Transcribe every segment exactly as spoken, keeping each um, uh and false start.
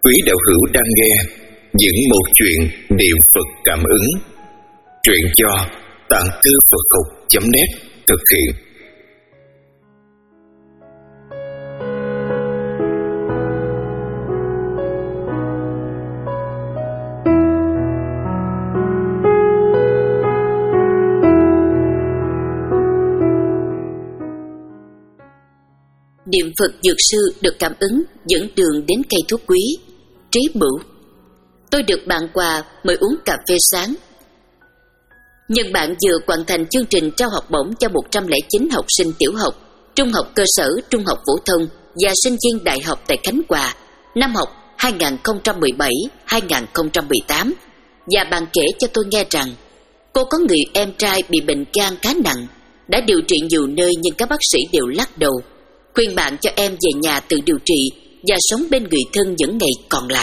Quý đạo hữu đang nghe những một chuyện niệm Phật cảm ứng. Truyện do tạng thư Phật học chấm net thực hiện. Niệm Phật dược sư được cảm ứng dẫn đường đến cây thuốc quý. Trí Bửu. Tôi được bạn quà mời uống cà phê sáng. Nhân bạn vừa hoàn thành chương trình trao học bổng cho một trăm lẻ chín học sinh tiểu học, trung học cơ sở, trung học phổ thông và sinh viên đại học tại Khánh Hòa năm học hai nghìn không trăm mười bảy hai nghìn không trăm mười tám. Và bạn kể cho tôi nghe rằng cô có người em trai bị bệnh gan khá nặng, đã điều trị nhiều nơi nhưng các bác sĩ đều lắc đầu, khuyên bạn cho em về nhà tự điều trị và sống bên người thân những ngày còn lại.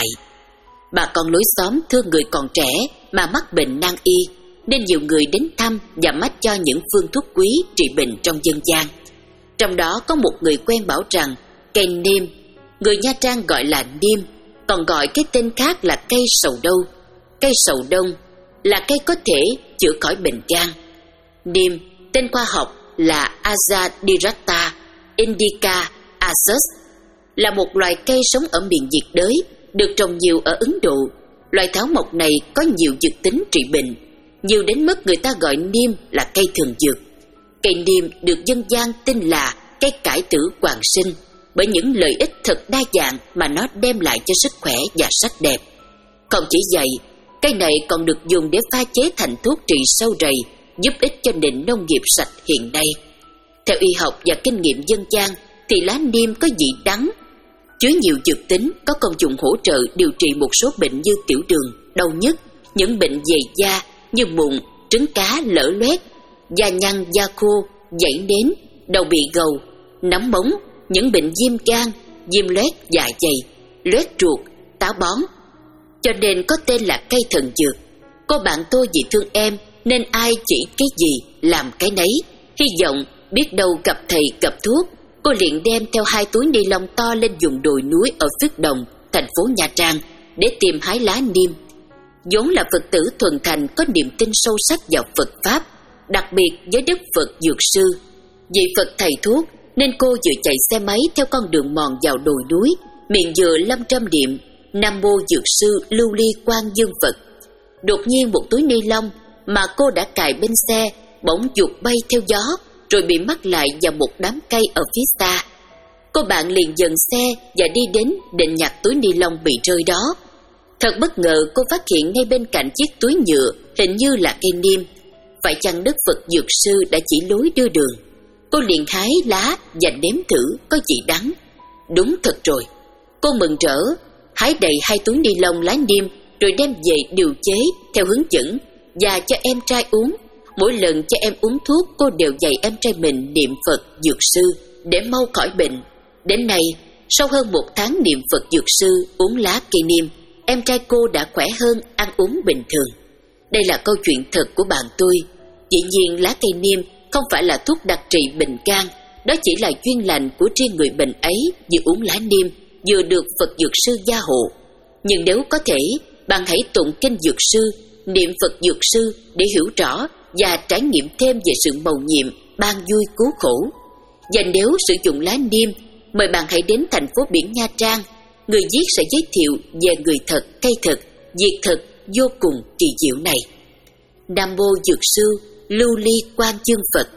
Bà con lối xóm thương người còn trẻ mà mắc bệnh nan y, nên nhiều người đến thăm và mách cho những phương thuốc quý trị bệnh trong dân gian. Trong đó có một người quen bảo rằng cây niêm, người Nha Trang gọi là niêm, còn gọi cái tên khác là cây sầu đâu. Cây sầu đông là cây có thể chữa khỏi bệnh gan. Niêm tên khoa học là Azadirachta indica azus, là một loài cây sống ở miền nhiệt đới, được trồng nhiều ở Ấn Độ. Loài thảo mộc này có nhiều dược tính trị bệnh, nhiều đến mức người ta gọi niêm là cây thường dược. Cây niêm được dân gian tin là cây cải tử hoàng sinh bởi những lợi ích thật đa dạng mà nó đem lại cho sức khỏe và sắc đẹp. Không chỉ vậy, cây này còn được dùng để pha chế thành thuốc trị sâu rầy, giúp ích cho nền nông nghiệp sạch hiện nay. Theo y học và kinh nghiệm dân gian thì lá niêm có vị đắng, chứa nhiều dược tính, có công dụng hỗ trợ điều trị một số bệnh như tiểu đường, đau nhức, những bệnh về da như mụn, trứng cá, lở loét, da nhăn, da khô, dãy nến, đầu bị gầu, nóng bóng, những bệnh viêm gan, viêm loét dạ dày, loét ruột, táo bón. Cho nên có tên là cây thần dược. Cô bạn tôi vì thương em nên ai chỉ cái gì làm cái nấy, hy vọng biết đâu gặp thầy gặp thuốc. Cô liền đem theo hai túi ni lông to lên vùng đồi núi ở Phước Đồng, thành phố Nha Trang để tìm hái lá niêm. Vốn là Phật tử thuần thành có niềm tin sâu sắc vào Phật Pháp, đặc biệt với Đức Phật Dược Sư. Vì Phật thầy thuốc nên cô vừa chạy xe máy theo con đường mòn vào đồi núi, miệng vừa lâm trăm niệm Nam Mô Dược Sư Lưu Ly Quan Dương Phật. Đột nhiên một túi ni lông mà cô đã cài bên xe bỗng vụt bay theo gió, rồi bị mắc lại vào một đám cây ở phía xa. Cô bạn liền dừng xe và đi đến định nhặt túi ni lông bị rơi đó. Thật bất ngờ, cô phát hiện ngay bên cạnh chiếc túi nhựa hình như là cây niêm. Phải chăng Đức Phật Dược Sư đã chỉ lối đưa đường? Cô liền hái lá và nếm thử có vị đắng. Đúng thật rồi. Cô mừng rỡ hái đầy hai túi ni lông lá niêm, rồi đem về điều chế theo hướng dẫn và cho em trai uống. Mỗi lần cho em uống thuốc, cô đều dạy em trai mình niệm Phật Dược Sư để mau khỏi bệnh. Đến nay, sau hơn một tháng niệm Phật Dược Sư uống lá cây niêm, em trai cô đã khỏe hơn, ăn uống bình thường. Đây là câu chuyện thật của bạn tôi. Dĩ nhiên lá cây niêm không phải là thuốc đặc trị bệnh gan, đó chỉ là duyên lành của riêng người bệnh ấy, vừa uống lá niêm vừa được Phật Dược Sư gia hộ. Nhưng nếu có thể, bạn hãy tụng kinh Dược Sư, niệm Phật Dược Sư để hiểu rõ và trải nghiệm thêm về sự mầu nhiệm, ban vui cứu khổ. Và nếu sử dụng lá niêm, mời bạn hãy đến thành phố biển Nha Trang. Người viết sẽ giới thiệu về người thật, cây thật, việc thật vô cùng kỳ diệu này. Nam Mô Dược Sư Lưu Ly Quan Dương Phật.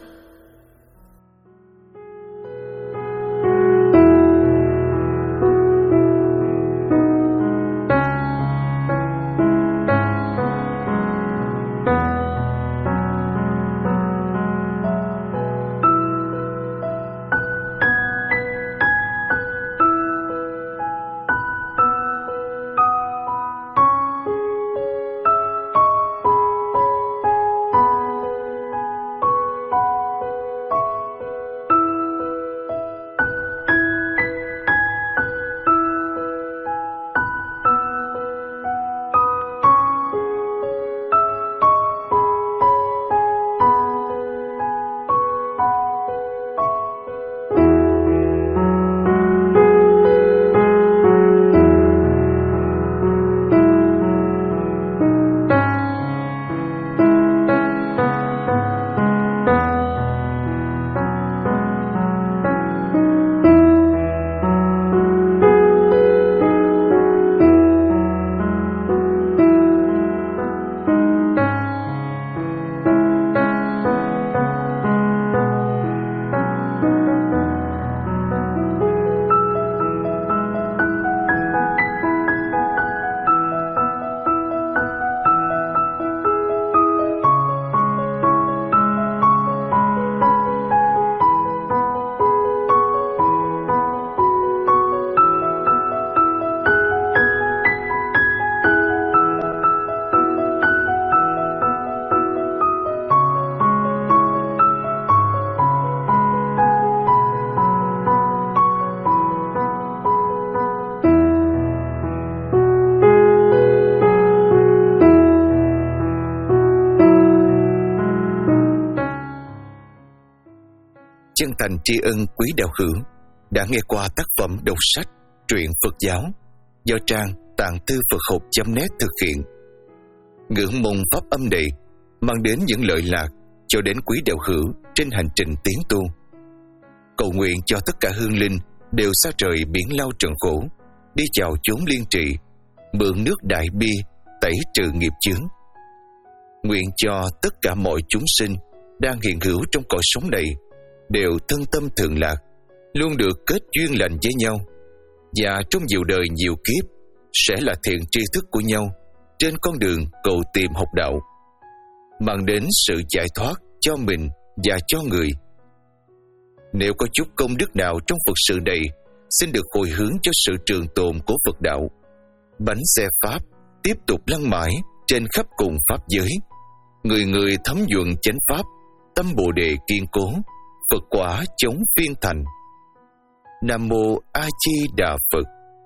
chân thành tri ân quý đạo hữu đã nghe qua tác phẩm đọc sách truyện Phật giáo do trang tạng thư Phật học chấm net thực hiện. Ngưỡng mong pháp âm này mang đến những lợi lạc cho đến quý đạo hữu trên hành trình tiến tu. Cầu nguyện cho tất cả hương linh đều xa rời biển lao trần khổ, đi chào chốn liên trị, mượn nước đại bi tẩy trừ nghiệp chướng. Nguyện cho tất cả mọi chúng sinh đang hiện hữu trong cõi sống này đều thân tâm thường lạc, luôn được kết duyên lành với nhau, và trong nhiều đời nhiều kiếp sẽ là thiện tri thức của nhau trên con đường cầu tìm học đạo, mang đến sự giải thoát cho mình và cho người. Nếu có chút công đức nào trong Phật sự này, xin được hồi hướng cho sự trường tồn của Phật đạo. Bánh xe Pháp tiếp tục lăn mãi trên khắp cùng Pháp giới, người người thấm nhuận chánh Pháp, tâm Bồ Đề kiên cố, Phật quả chống phiên thành. Nam Mô A Di Đà Phật.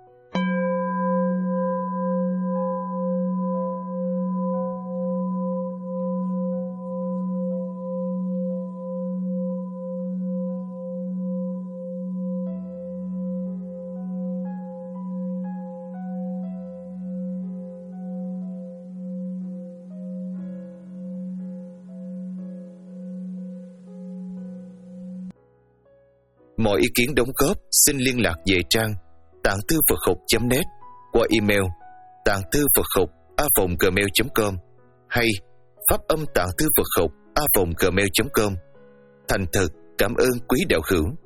Mọi ý kiến đóng góp xin liên lạc về trang tạng thư Phật học chấm net qua email tạng thư Phật học a vòng gmail chấm com hay pháp âm tạng thư Phật học a vòng gmail chấm com. Thành thật cảm ơn quý đạo hữu.